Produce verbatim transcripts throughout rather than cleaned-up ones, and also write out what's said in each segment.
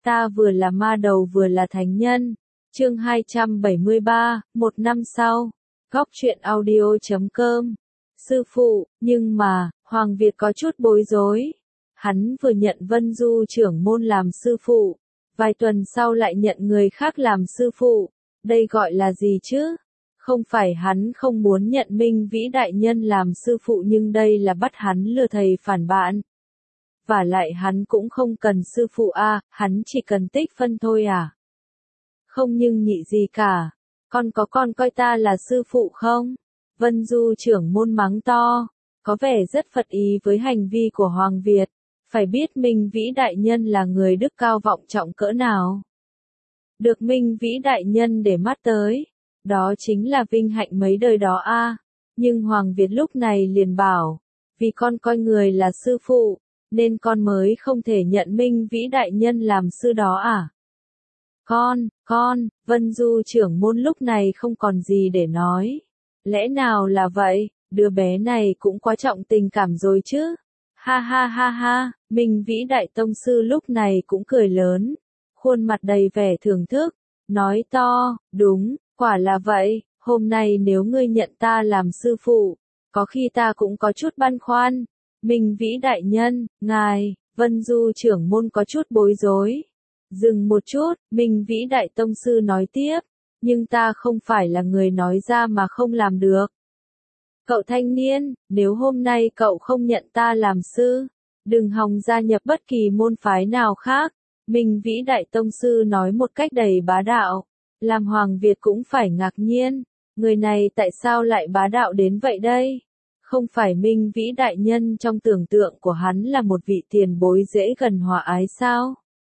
Ta vừa là ma đầu vừa là thánh nhân. Chương hai trăm bảy mươi ba, một năm sau. Góc truyện audio chấm com. Sư phụ, nhưng mà, Hoàng Việt có chút bối rối. Hắn vừa nhận Vân Du trưởng môn làm sư phụ, vài tuần sau lại nhận người khác làm sư phụ. Đây gọi là gì chứ? Không phải hắn không muốn nhận Minh Vĩ đại nhân làm sư phụ, nhưng đây là bắt hắn lừa thầy phản bạn. Và lại hắn cũng không cần sư phụ a, à, hắn chỉ cần tích phân thôi à. Không nhưng nhị gì cả, con có con coi ta là sư phụ không? Vân Du trưởng môn mắng to, có vẻ rất phật ý với hành vi của Hoàng Việt. Phải biết Minh Vĩ đại nhân là người đức cao vọng trọng cỡ nào. Được Minh Vĩ đại nhân để mắt tới, đó chính là vinh hạnh mấy đời đó a. À. Nhưng Hoàng Việt lúc này liền bảo, vì con coi người là sư phụ, nên con mới không thể nhận Minh Vĩ đại nhân làm sư đó à? Con, con, Vân Du trưởng môn lúc này không còn gì để nói. Lẽ nào là vậy, đứa bé này cũng quá trọng tình cảm rồi chứ? Ha ha ha ha, Minh Vĩ đại tông sư lúc này cũng cười lớn, khuôn mặt đầy vẻ thưởng thức, nói to, đúng, quả là vậy, hôm nay nếu ngươi nhận ta làm sư phụ, có khi ta cũng có chút băn khoăn. Minh Vĩ đại nhân, ngài, Vân Du trưởng môn có chút bối rối. Dừng một chút, Minh Vĩ đại tông sư nói tiếp, nhưng ta không phải là người nói ra mà không làm được. Cậu thanh niên, nếu hôm nay cậu không nhận ta làm sư, đừng hòng gia nhập bất kỳ môn phái nào khác. Minh Vĩ đại tông sư nói một cách đầy bá đạo, làm Hoàng Việt cũng phải ngạc nhiên, người này tại sao lại bá đạo đến vậy đây? Không phải Minh Vĩ đại nhân trong tưởng tượng của hắn là một vị tiền bối dễ gần hòa ái sao?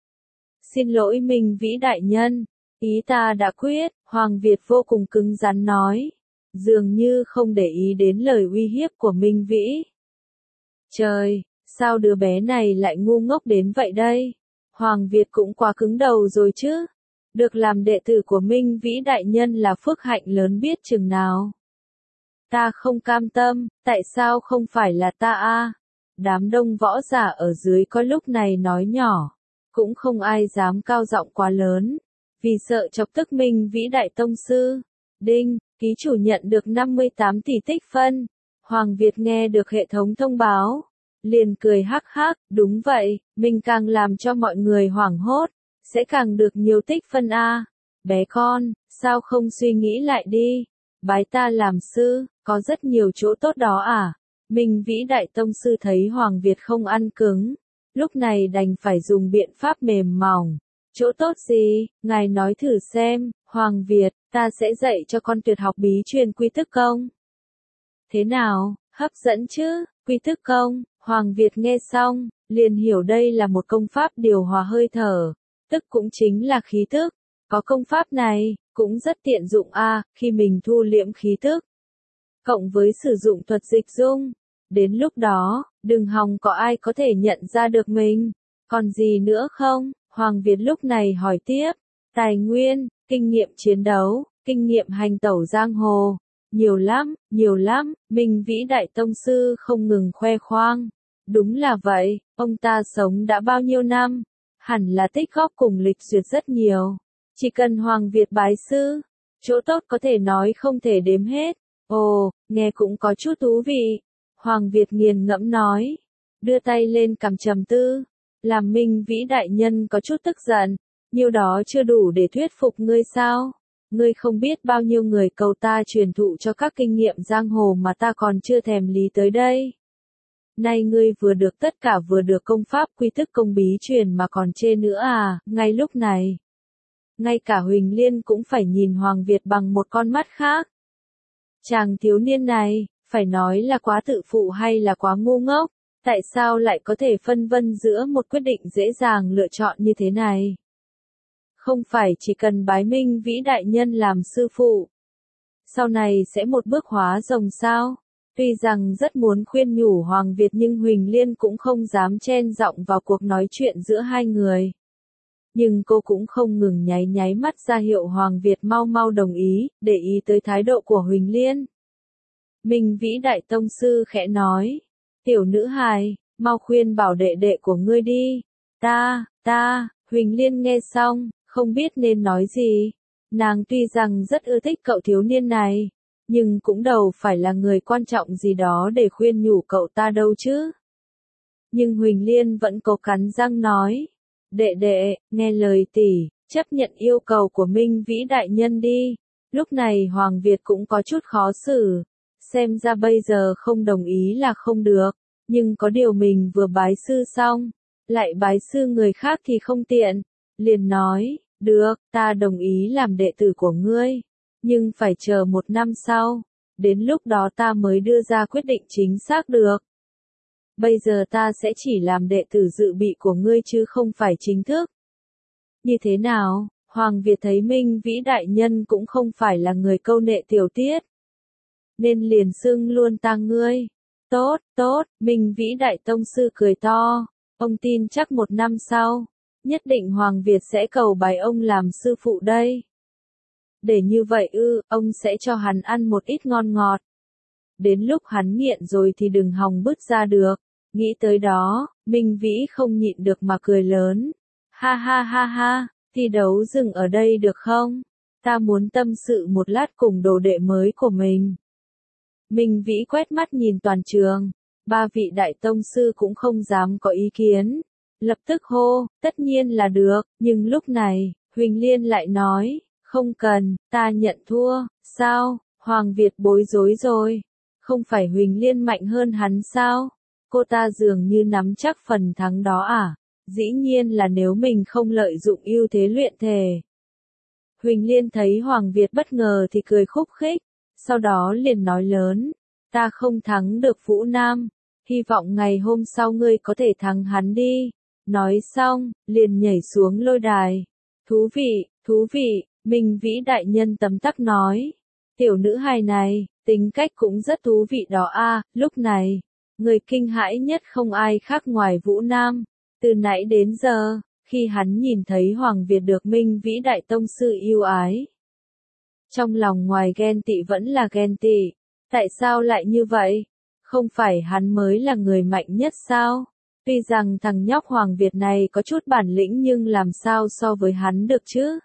Xin lỗi Minh Vĩ đại nhân, ý ta đã quyết, Hoàng Việt vô cùng cứng rắn nói, dường như không để ý đến lời uy hiếp của Minh Vĩ. Trời, sao đứa bé này lại ngu ngốc đến vậy đây? Hoàng Việt cũng quá cứng đầu rồi chứ. Được làm đệ tử của Minh Vĩ đại nhân là phước hạnh lớn biết chừng nào. Ta không cam tâm, tại sao không phải là ta a? Đám đông võ giả ở dưới có lúc này nói nhỏ, cũng không ai dám cao giọng quá lớn, vì sợ chọc tức Minh Vĩ đại tông sư. Đinh, ký chủ nhận được năm mươi tám tỷ tích phân. Hoàng Việt nghe được hệ thống thông báo, liền cười hắc hắc, đúng vậy, mình càng làm cho mọi người hoảng hốt, sẽ càng được nhiều tích phân a. Bé con, sao không suy nghĩ lại đi, bái ta làm sư, có rất nhiều chỗ tốt đó à. Minh Vĩ đại tông sư thấy Hoàng Việt không ăn cứng, lúc này đành phải dùng biện pháp mềm mỏng. Chỗ tốt gì, ngài nói thử xem. Hoàng Việt, ta sẽ dạy cho con tuyệt học bí truyền quy tức công. Thế nào, hấp dẫn chứ? Quy tức công. Hoàng Việt nghe xong, liền hiểu đây là một công pháp điều hòa hơi thở, tức cũng chính là khí tức. Có công pháp này, cũng rất tiện dụng a, à, khi mình thu liễm khí tức. Cộng với sử dụng thuật dịch dung, đến lúc đó, đừng hòng có ai có thể nhận ra được mình. Còn gì nữa không? Hoàng Việt lúc này hỏi tiếp. Tài nguyên, kinh nghiệm chiến đấu, kinh nghiệm hành tẩu giang hồ. Nhiều lắm, nhiều lắm, Minh Vĩ đại tông sư không ngừng khoe khoang. Đúng là vậy, ông ta sống đã bao nhiêu năm, hẳn là tích góp cùng lịch duyệt rất nhiều. Chỉ cần Hoàng Việt bái sư, chỗ tốt có thể nói không thể đếm hết. Ồ, nghe cũng có chút thú vị. Hoàng Việt nghiền ngẫm nói, đưa tay lên cằm trầm tư, làm Minh Vĩ đại nhân có chút tức giận. Nhiêu đó chưa đủ để thuyết phục ngươi sao? Ngươi không biết bao nhiêu người cầu ta truyền thụ cho các kinh nghiệm giang hồ mà ta còn chưa thèm lý tới đây. Nay ngươi vừa được tất cả, vừa được công pháp quy tức công bí truyền mà còn chê nữa à? Ngay lúc này, ngay cả Huỳnh Liên cũng phải nhìn Hoàng Việt bằng một con mắt khác. Chàng thiếu niên này, phải nói là quá tự phụ hay là quá ngu ngốc, tại sao lại có thể phân vân giữa một quyết định dễ dàng lựa chọn như thế này? Không phải chỉ cần bái Minh Vĩ đại nhân làm sư phụ, sau này sẽ một bước hóa rồng sao? Tuy rằng rất muốn khuyên nhủ Hoàng Việt nhưng Huỳnh Liên cũng không dám chen giọng vào cuộc nói chuyện giữa hai người. Nhưng cô cũng không ngừng nháy nháy mắt ra hiệu Hoàng Việt mau mau đồng ý, để ý tới thái độ của Huỳnh Liên. Minh Vĩ đại tông sư khẽ nói, tiểu nữ hài, mau khuyên bảo đệ đệ của ngươi đi. Ta, ta, Huỳnh Liên nghe xong, không biết nên nói gì. Nàng tuy rằng rất ưa thích cậu thiếu niên này, nhưng cũng đâu phải là người quan trọng gì đó để khuyên nhủ cậu ta đâu chứ. Nhưng Huỳnh Liên vẫn cố cắn răng nói, đệ đệ, nghe lời tỷ, chấp nhận yêu cầu của Minh Vĩ đại nhân đi. Lúc này Hoàng Việt cũng có chút khó xử, xem ra bây giờ không đồng ý là không được, nhưng có điều mình vừa bái sư xong, lại bái sư người khác thì không tiện, liền nói, được, ta đồng ý làm đệ tử của ngươi, nhưng phải chờ một năm sau, đến lúc đó ta mới đưa ra quyết định chính xác được. Bây giờ ta sẽ chỉ làm đệ tử dự bị của ngươi chứ không phải chính thức. Như thế nào? Hoàng Việt thấy Minh Vĩ đại nhân cũng không phải là người câu nệ tiểu tiết, nên liền xưng luôn ta ngươi. Tốt, tốt, Minh Vĩ đại tông sư cười to, ông tin chắc một năm sau, nhất định Hoàng Việt sẽ cầu bái ông làm sư phụ đây. Để như vậy ư, ông sẽ cho hắn ăn một ít ngon ngọt. Đến lúc hắn nghiện rồi thì đừng hòng bứt ra được. Nghĩ tới đó, Minh Vĩ không nhịn được mà cười lớn. Ha ha ha ha, thi đấu dừng ở đây được không? Ta muốn tâm sự một lát cùng đồ đệ mới của mình. Minh Vĩ quét mắt nhìn toàn trường, ba vị đại tông sư cũng không dám có ý kiến. Lập tức hô, tất nhiên là được, nhưng lúc này, Huỳnh Liên lại nói, không cần, ta nhận thua, sao? Hoàng Việt bối rối rồi, không phải Huỳnh Liên mạnh hơn hắn sao? Cô ta dường như nắm chắc phần thắng đó à? Dĩ nhiên là nếu mình không lợi dụng ưu thế luyện thể. Huỳnh Liên thấy Hoàng Việt bất ngờ thì cười khúc khích, sau đó liền nói lớn, ta không thắng được Vũ Nam, hy vọng ngày hôm sau ngươi có thể thắng hắn đi. Nói xong, liền nhảy xuống lôi đài. Thú vị, thú vị, Minh Vĩ đại nhân tấm tắc nói. Tiểu nữ hài này, tính cách cũng rất thú vị đó a. Lúc này, người kinh hãi nhất không ai khác ngoài Vũ Nam. Từ nãy đến giờ, khi hắn nhìn thấy Hoàng Việt được Minh Vĩ đại tông sư yêu ái, trong lòng ngoài ghen tị vẫn là ghen tị. Tại sao lại như vậy? Không phải hắn mới là người mạnh nhất sao? Tuy rằng thằng nhóc Hoàng Việt này có chút bản lĩnh nhưng làm sao so với hắn được chứ?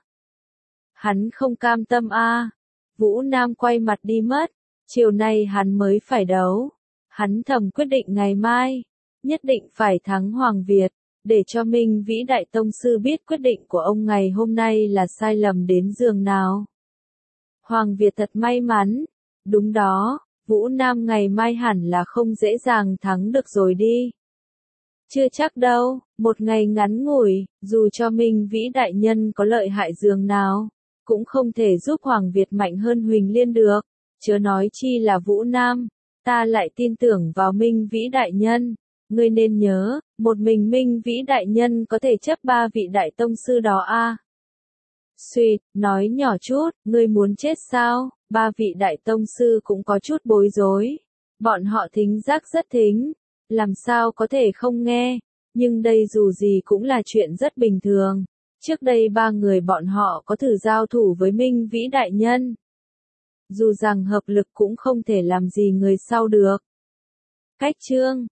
Hắn không cam tâm a. À. Vũ Nam quay mặt đi mất, chiều nay hắn mới phải đấu. Hắn thầm quyết định ngày mai, nhất định phải thắng Hoàng Việt, để cho Minh Vĩ đại tông sư biết quyết định của ông ngày hôm nay là sai lầm đến giường nào. Hoàng Việt thật may mắn, đúng đó, Vũ Nam ngày mai hẳn là không dễ dàng thắng được rồi đi. Chưa chắc đâu, một ngày ngắn ngủi, dù cho Minh Vĩ đại nhân có lợi hại giường nào, cũng không thể giúp Hoàng Việt mạnh hơn Huỳnh Liên được, chớ nói chi là Vũ Nam. Ta lại tin tưởng vào Minh Vĩ đại nhân, ngươi nên nhớ, một mình Minh Vĩ đại nhân có thể chấp ba vị đại tông sư đó a. À. Suýt, nói nhỏ chút, ngươi muốn chết sao? Ba vị đại tông sư cũng có chút bối rối. Bọn họ thính giác rất thính, làm sao có thể không nghe, nhưng đây dù gì cũng là chuyện rất bình thường. Trước đây ba người bọn họ có thử giao thủ với Minh Vĩ đại nhân. Dù rằng hợp lực cũng không thể làm gì người sau được. Cách chương